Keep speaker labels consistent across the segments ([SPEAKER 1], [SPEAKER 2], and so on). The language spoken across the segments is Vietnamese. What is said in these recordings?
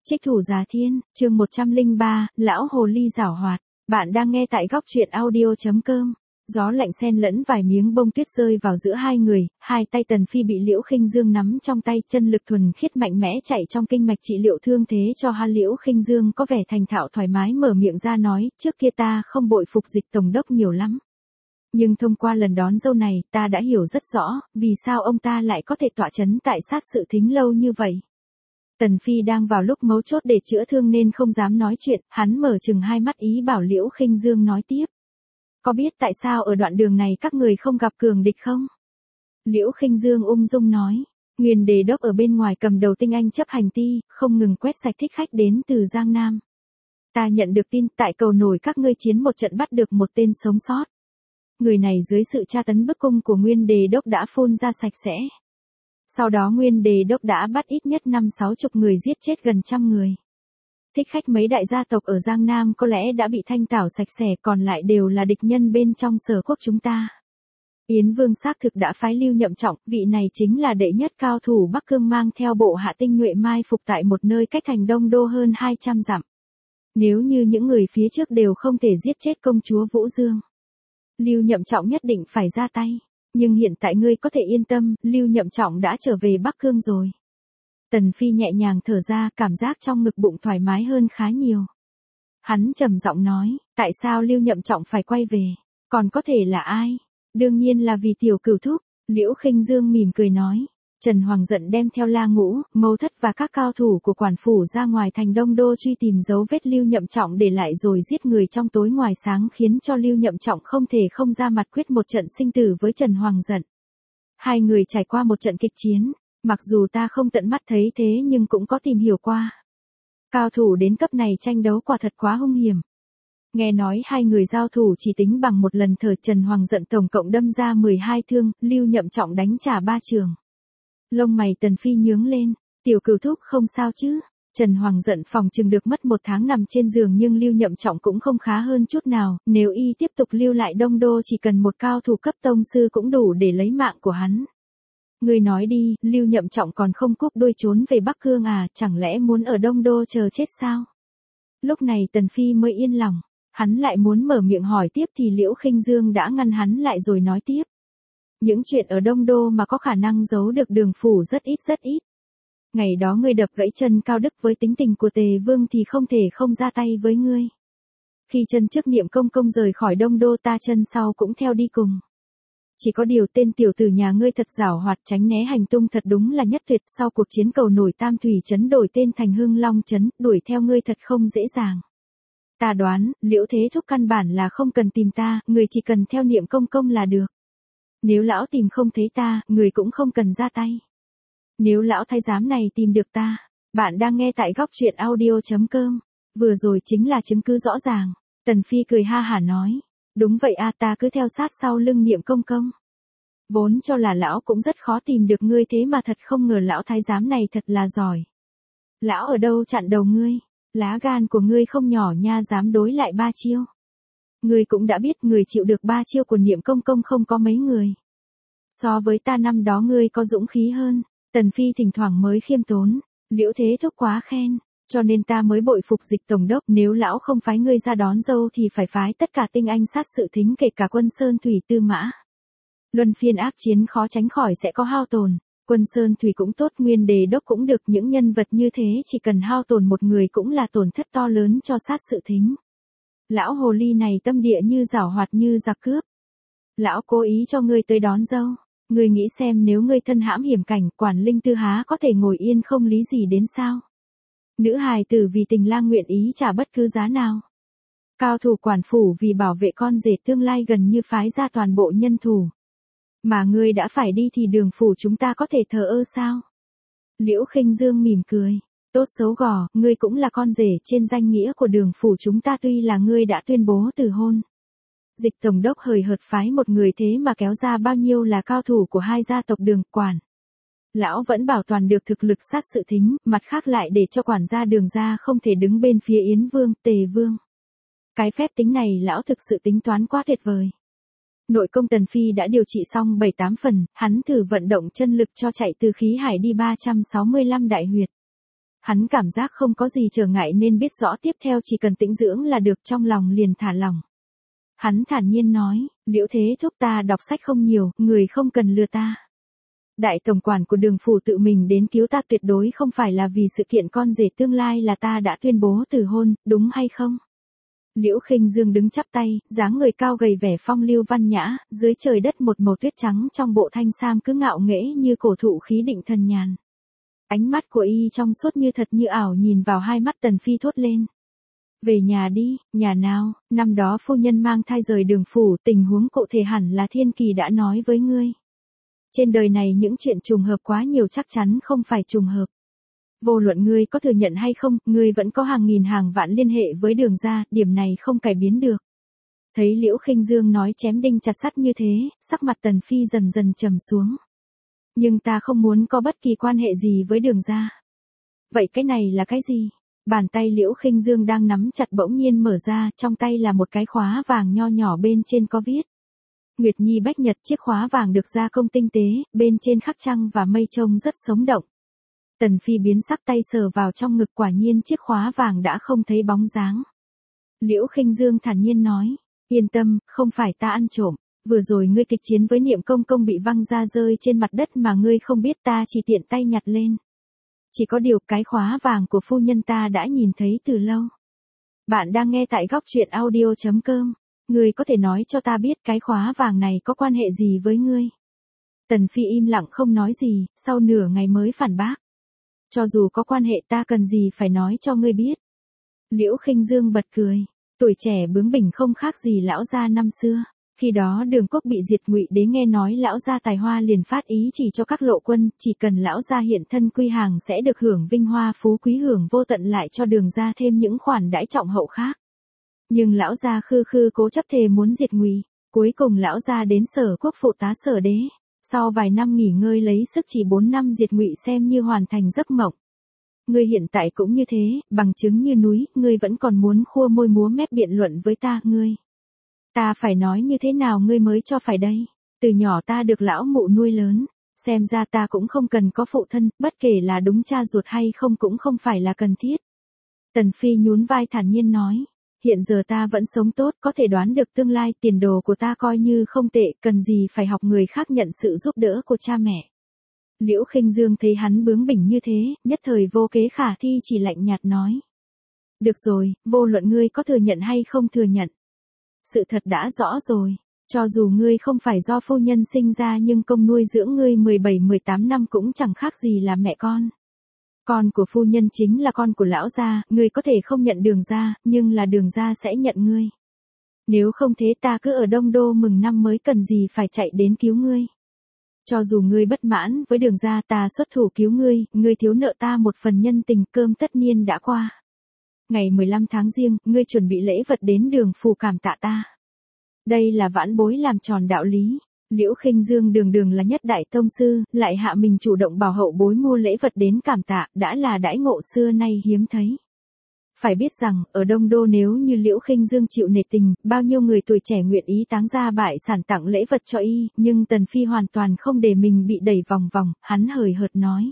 [SPEAKER 1] Trích thủ Giá Thiên, chương 103, Lão Hồ Ly giảo hoạt. Bạn đang nghe tại góc truyện audio.com. Gió lạnh xen lẫn vài miếng bông tuyết rơi vào giữa hai người, hai tay Tần Phi bị Liễu Khinh Dương nắm trong tay, chân lực thuần khiết mạnh mẽ chạy trong kinh mạch trị liệu thương thế cho hắn. Liễu Khinh Dương có vẻ thành thạo thoải mái mở miệng ra nói, trước kia ta không bội phục Dịch tổng đốc nhiều lắm. Nhưng thông qua lần đón dâu này, ta đã hiểu rất rõ, vì sao ông ta lại có thể tọa chấn tại sát sự thính lâu như vậy. Tần Phi đang vào lúc mấu chốt để chữa thương nên không dám nói chuyện, hắn mở chừng hai mắt ý bảo Liễu Khinh Dương nói tiếp. Có biết tại sao ở đoạn đường này các người không gặp cường địch không? Liễu Khinh Dương ung dung nói, Nguyên Đề Đốc ở bên ngoài cầm đầu tinh anh chấp hành ti, không ngừng quét sạch thích khách đến từ Giang Nam. Ta nhận được tin tại cầu nổi các ngươi chiến một trận bắt được một tên sống sót. Người này dưới sự tra tấn bức cung của Nguyên Đề Đốc đã phun ra sạch sẽ. Sau đó Nguyên Đề Đốc đã bắt ít nhất 50-60 người, giết chết gần 100 người. Thích khách mấy đại gia tộc ở Giang Nam có lẽ đã bị thanh tảo sạch sẽ, còn lại đều là địch nhân bên trong Sở Quốc chúng ta. Yến Vương xác thực đã phái Lưu Nhậm Trọng, vị này chính là đệ nhất cao thủ Bắc Cương, mang theo bộ hạ tinh nhuệ mai phục tại một nơi cách thành Đông Đô hơn 200 dặm. Nếu như những người phía trước đều không thể giết chết công chúa Vũ Dương, Lưu Nhậm Trọng nhất định phải ra tay. Nhưng hiện tại ngươi có thể yên tâm, Lưu Nhậm Trọng đã trở về Bắc Cương rồi. Tần Phi nhẹ nhàng thở ra, cảm giác trong ngực bụng thoải mái hơn khá nhiều. Hắn trầm giọng nói, tại sao Lưu Nhậm Trọng phải quay về? Còn có thể là ai? Đương nhiên là vì Tiểu Cửu thúc. Liễu Khinh Dương mỉm cười nói. Trần Hoàng giận đem theo La Ngũ, Mâu Thất và các cao thủ của quản phủ ra ngoài thành Đông Đô truy tìm dấu vết Lưu Nhậm Trọng để lại rồi giết người trong tối ngoài sáng, khiến cho Lưu Nhậm Trọng không thể không ra mặt quyết một trận sinh tử với Trần Hoàng giận. Hai người trải qua một trận kịch chiến, mặc dù ta không tận mắt thấy thế nhưng cũng có tìm hiểu qua. Cao thủ đến cấp này tranh đấu quả thật quá hung hiểm. Nghe nói hai người giao thủ chỉ tính bằng một lần thở, Trần Hoàng giận tổng cộng đâm ra 12 thương, Lưu Nhậm Trọng đánh trả 3 trường. Lông mày Tần Phi nhướng lên, Tiểu Cửu thúc không sao chứ? Trần Hoàng giận phòng chừng được mất 1 tháng nằm trên giường, nhưng Lưu Nhậm Trọng cũng không khá hơn chút nào, nếu y tiếp tục lưu lại Đông Đô chỉ cần một cao thủ cấp tông sư cũng đủ để lấy mạng của hắn. Ngươi nói đi, Lưu Nhậm Trọng còn không cúp đuôi trốn về Bắc Cương à, chẳng lẽ muốn ở Đông Đô chờ chết sao? Lúc này Tần Phi mới yên lòng, hắn lại muốn mở miệng hỏi tiếp thì Liễu Khinh Dương đã ngăn hắn lại rồi nói tiếp. Những chuyện ở Đông Đô mà có khả năng giấu được Đường phủ rất ít. Ngày đó ngươi đập gãy chân Cao Đức, với tính tình của Tề Vương thì không thể không ra tay với ngươi. Khi chân trước Niệm Công Công rời khỏi Đông Đô, ta chân sau cũng theo đi cùng. Chỉ có điều tên tiểu tử nhà ngươi thật giảo hoạt, tránh né hành tung thật đúng là nhất tuyệt. Sau cuộc chiến cầu nổi Tam Thủy Trấn đổi tên thành Hưng Long Trấn, đuổi theo ngươi thật không dễ dàng. Ta đoán, Liễu Thế thúc căn bản là không cần tìm ta, người chỉ cần theo Niệm Công Công là được. Nếu lão tìm không thấy ta, người cũng không cần ra tay. Nếu lão thái giám này tìm được ta, bạn đang nghe tại góc truyện audio.com. Vừa rồi chính là chứng cứ rõ ràng. Tần Phi cười ha hả nói. Đúng vậy a, ta cứ theo sát sau lưng Niệm Công Công. Vốn cho là lão cũng rất khó tìm được ngươi, thế mà thật không ngờ lão thái giám này thật là giỏi. Lão ở đâu chặn đầu ngươi? Lá gan của ngươi không nhỏ nha, dám đối lại 3 chiêu. Ngươi cũng đã biết người chịu được 3 chiêu của Niệm Công Công không có mấy người. So với ta năm đó ngươi có dũng khí hơn. Tần Phi thỉnh thoảng mới khiêm tốn. Liễu Thế thúc quá khen, cho nên ta mới bội phục Dịch tổng đốc. Nếu lão không phái ngươi ra đón dâu thì phải phái tất cả tinh anh sát sự thính, kể cả Quân Sơn Thủy Tư Mã. Luân phiên ác chiến khó tránh khỏi sẽ có hao tổn. Quân Sơn Thủy cũng tốt, Nguyên Đề Đốc cũng được, những nhân vật như thế chỉ cần hao tổn một người cũng là tổn thất to lớn cho sát sự thính. Lão hồ ly này tâm địa như giảo hoạt như giặc cướp. Lão cố ý cho ngươi tới đón dâu. Ngươi nghĩ xem, nếu ngươi thân hãm hiểm cảnh, quản linh Tư há có thể ngồi yên không lý gì đến sao? Nữ hài tử vì tình lang nguyện ý trả bất cứ giá nào. Cao thủ quản phủ vì bảo vệ con rể tương lai gần như phái ra toàn bộ nhân thủ. Mà ngươi đã phải đi thì Đường phủ chúng ta có thể thờ ơ sao? Liễu Khinh Dương mỉm cười. Tốt xấu gò, ngươi cũng là con rể trên danh nghĩa của Đường phủ chúng ta, tuy là ngươi đã tuyên bố từ hôn. Dịch tổng đốc hời hợt phái một người thế mà kéo ra bao nhiêu là cao thủ của hai gia tộc Đường, quản. Lão vẫn bảo toàn được thực lực sát sự thính, mặt khác lại để cho quản gia Đường gia không thể đứng bên phía Yến Vương, Tề Vương. Cái phép tính này lão thực sự tính toán quá tuyệt vời. Nội công Tần Phi đã điều trị xong 7-8 phần, hắn thử vận động chân lực cho chạy từ khí hải đi 365 đại huyệt. Hắn cảm giác không có gì trở ngại nên biết rõ tiếp theo chỉ cần tĩnh dưỡng là được, trong lòng liền thả lỏng. Hắn thản nhiên nói, Liễu Thế Thúc, ta đọc sách không nhiều, người không cần lừa ta. Đại tổng quản của Đường phủ tự mình đến cứu ta tuyệt đối không phải là vì sự kiện con rể tương lai là ta đã tuyên bố từ hôn, đúng hay không? Liễu Khinh Dương đứng chắp tay, dáng người cao gầy vẻ phong lưu văn nhã, dưới trời đất một màu tuyết trắng trong bộ thanh sam cứ ngạo nghễ như cổ thụ khí định thần nhàn. Ánh mắt của y trong suốt như thật như ảo nhìn vào hai mắt Tần Phi thốt lên. Về nhà đi, nhà nào, năm đó phu nhân mang thai rời Đường phủ, tình huống cụ thể hẳn là Thiên Kỳ đã nói với ngươi. Trên đời này những chuyện trùng hợp quá nhiều chắc chắn không phải trùng hợp. Vô luận ngươi có thừa nhận hay không, ngươi vẫn có hàng nghìn hàng vạn liên hệ với Đường gia, điểm này không cải biến được. Thấy Liễu Khinh Dương nói chém đinh chặt sắt như thế, sắc mặt Tần Phi dần dần trầm xuống. Nhưng ta không muốn có bất kỳ quan hệ gì với Đường gia. Vậy cái này là cái gì? Bàn tay Liễu Khinh Dương đang nắm chặt bỗng nhiên mở ra, trong tay là một cái khóa vàng nho nhỏ, bên trên có viết. Nguyệt Nhi Bách Nhật, chiếc khóa vàng được gia công tinh tế, bên trên khắc trăng và mây trông rất sống động. Tần Phi biến sắc, tay sờ vào trong ngực, quả nhiên chiếc khóa vàng đã không thấy bóng dáng. Liễu Khinh Dương thản nhiên nói, yên tâm, không phải ta ăn trộm, vừa rồi ngươi kịch chiến với Niệm Công Công bị văng ra rơi trên mặt đất mà ngươi không biết, ta chỉ tiện tay nhặt lên. Chỉ có điều cái khóa vàng của phu nhân ta đã nhìn thấy từ lâu. Bạn đang nghe tại góc truyện audio.com. Ngươi có thể nói cho ta biết cái khóa vàng này có quan hệ gì với ngươi? Tần Phi im lặng không nói gì, sau nửa ngày mới phản bác. Cho dù có quan hệ ta cần gì phải nói cho ngươi biết. Liễu Khinh Dương bật cười. Tuổi trẻ bướng bỉnh không khác gì lão gia năm xưa. Khi đó Đường quốc bị diệt, Ngụy Đế nghe nói lão gia tài hoa liền phát ý chỉ cho các lộ quân, chỉ cần lão gia hiện thân quy hàng sẽ được hưởng vinh hoa phú quý, hưởng vô tận, lại cho Đường gia thêm những khoản đãi trọng hậu khác. Nhưng lão gia khư khư cố chấp thề muốn diệt Ngụy, cuối cùng lão gia đến Sở Quốc phụ tá Sở Đế. Sau vài năm nghỉ ngơi lấy sức, chỉ 4 năm diệt Ngụy xem như hoàn thành giấc mộng. Ngươi hiện tại cũng như thế, bằng chứng như núi, ngươi vẫn còn muốn khua môi múa mép biện luận với ta, ngươi. Ta phải nói như thế nào ngươi mới cho phải đây? Từ nhỏ ta được lão mụ nuôi lớn, xem ra ta cũng không cần có phụ thân, bất kể là đúng cha ruột hay không cũng không phải là cần thiết. Tần Phi nhún vai thản nhiên nói, hiện giờ ta vẫn sống tốt, có thể đoán được tương lai, tiền đồ của ta coi như không tệ, cần gì phải học người khác nhận sự giúp đỡ của cha mẹ. Liễu Khinh Dương thấy hắn bướng bỉnh như thế, nhất thời vô kế khả thi, chỉ lạnh nhạt nói. Được rồi, vô luận ngươi có thừa nhận hay không thừa nhận. Sự thật đã rõ rồi, cho dù ngươi không phải do phu nhân sinh ra nhưng công nuôi dưỡng ngươi 17-18 năm cũng chẳng khác gì là mẹ con. Con của phu nhân chính là con của lão gia, ngươi có thể không nhận Đường gia, nhưng là Đường gia sẽ nhận ngươi. Nếu không thế ta cứ ở Đông Đô mừng năm mới, cần gì phải chạy đến cứu ngươi. Cho dù ngươi bất mãn với Đường gia, ta xuất thủ cứu ngươi, ngươi thiếu nợ ta một phần nhân tình, cơm tất niên đã qua. Ngày 15 tháng Giêng, ngươi chuẩn bị lễ vật đến Đường phủ cảm tạ ta. Đây là vãn bối làm tròn đạo lý. Liễu Khinh Dương đường đường là nhất đại tông sư, lại hạ mình chủ động bảo hậu bối mua lễ vật đến cảm tạ, đã là đãi ngộ xưa nay hiếm thấy. Phải biết rằng, ở Đông Đô nếu như Liễu Khinh Dương chịu nể tình, bao nhiêu người tuổi trẻ nguyện ý táng ra bại sản tặng lễ vật cho y, nhưng Tần Phi hoàn toàn không để mình bị đẩy vòng vòng, hắn hời hợt nói.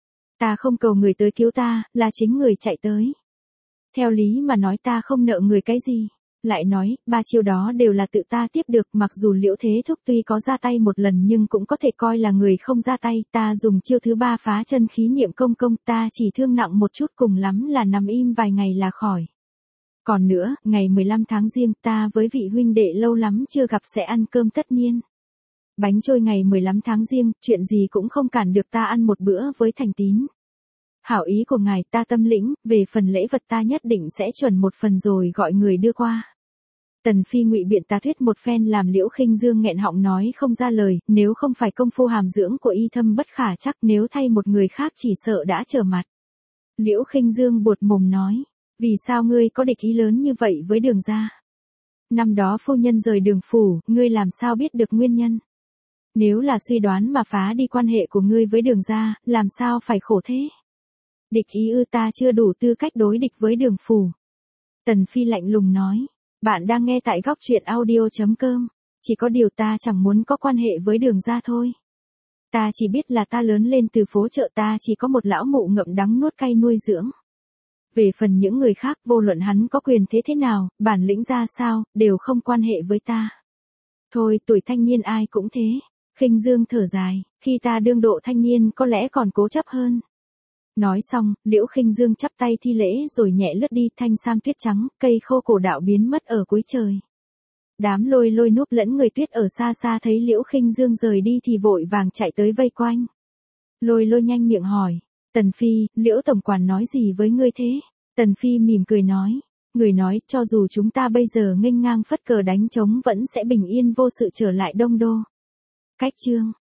[SPEAKER 1] Ta không cầu người tới cứu ta, là chính người chạy tới. Theo lý mà nói ta không nợ người cái gì. Lại nói, 3 chiêu đó đều là tự ta tiếp được, mặc dù Liễu Thế Thúc tuy có ra tay một lần nhưng cũng có thể coi là người không ra tay, ta dùng chiêu thứ 3 phá chân khí Niệm Công Công, ta chỉ thương nặng một chút, cùng lắm là nằm im vài ngày là khỏi. Còn nữa, ngày 15 tháng Giêng ta với vị huynh đệ lâu lắm chưa gặp sẽ ăn cơm tất niên. Bánh trôi ngày 15 tháng Giêng, chuyện gì cũng không cản được ta ăn một bữa với thành tín. Hảo ý của ngài ta tâm lĩnh, về phần lễ vật ta nhất định sẽ chuẩn một phần rồi gọi người đưa qua. Tần Phi ngụy biện tá thuyết một phen làm Liễu Khinh Dương nghẹn họng nói không ra lời, nếu không phải công phu hàm dưỡng của y thâm bất khả chắc, nếu thay một người khác chỉ sợ đã trở mặt. Liễu Khinh Dương buột mồm nói, vì sao ngươi có địch ý lớn như vậy với Đường gia? Năm đó phu nhân rời Đường phủ, ngươi làm sao biết được nguyên nhân? Nếu là suy đoán mà phá đi quan hệ của ngươi với Đường gia, làm sao phải khổ thế? Địch ý ư? Ta chưa đủ tư cách đối địch với Đường phủ. Tần Phi lạnh lùng nói. Bạn đang nghe tại góc truyện audio.com. Chỉ có điều ta chẳng muốn có quan hệ với Đường gia thôi. Ta chỉ biết là ta lớn lên từ phố chợ, ta chỉ có một lão mụ ngậm đắng nuốt cay nuôi dưỡng. Về phần những người khác, vô luận hắn có quyền thế nào, bản lĩnh ra sao, đều không quan hệ với ta. Thôi, tuổi thanh niên ai cũng thế. Khinh Dương thở dài, khi ta đương độ thanh niên có lẽ còn cố chấp hơn. Nói xong, Liễu Khinh Dương chắp tay thi lễ rồi nhẹ lướt đi, thanh sam tuyết trắng, cây khô cổ đạo biến mất ở cuối trời. Đám Lôi Lôi núp lẫn người tuyết ở xa xa thấy Liễu Khinh Dương rời đi thì vội vàng chạy tới vây quanh. Lôi Lôi nhanh miệng hỏi, Tần Phi, Liễu tổng quản nói gì với ngươi thế? Tần Phi mỉm cười nói, người nói cho dù chúng ta bây giờ nghênh ngang phất cờ đánh trống vẫn sẽ bình yên vô sự trở lại Đông Đô. Cách chương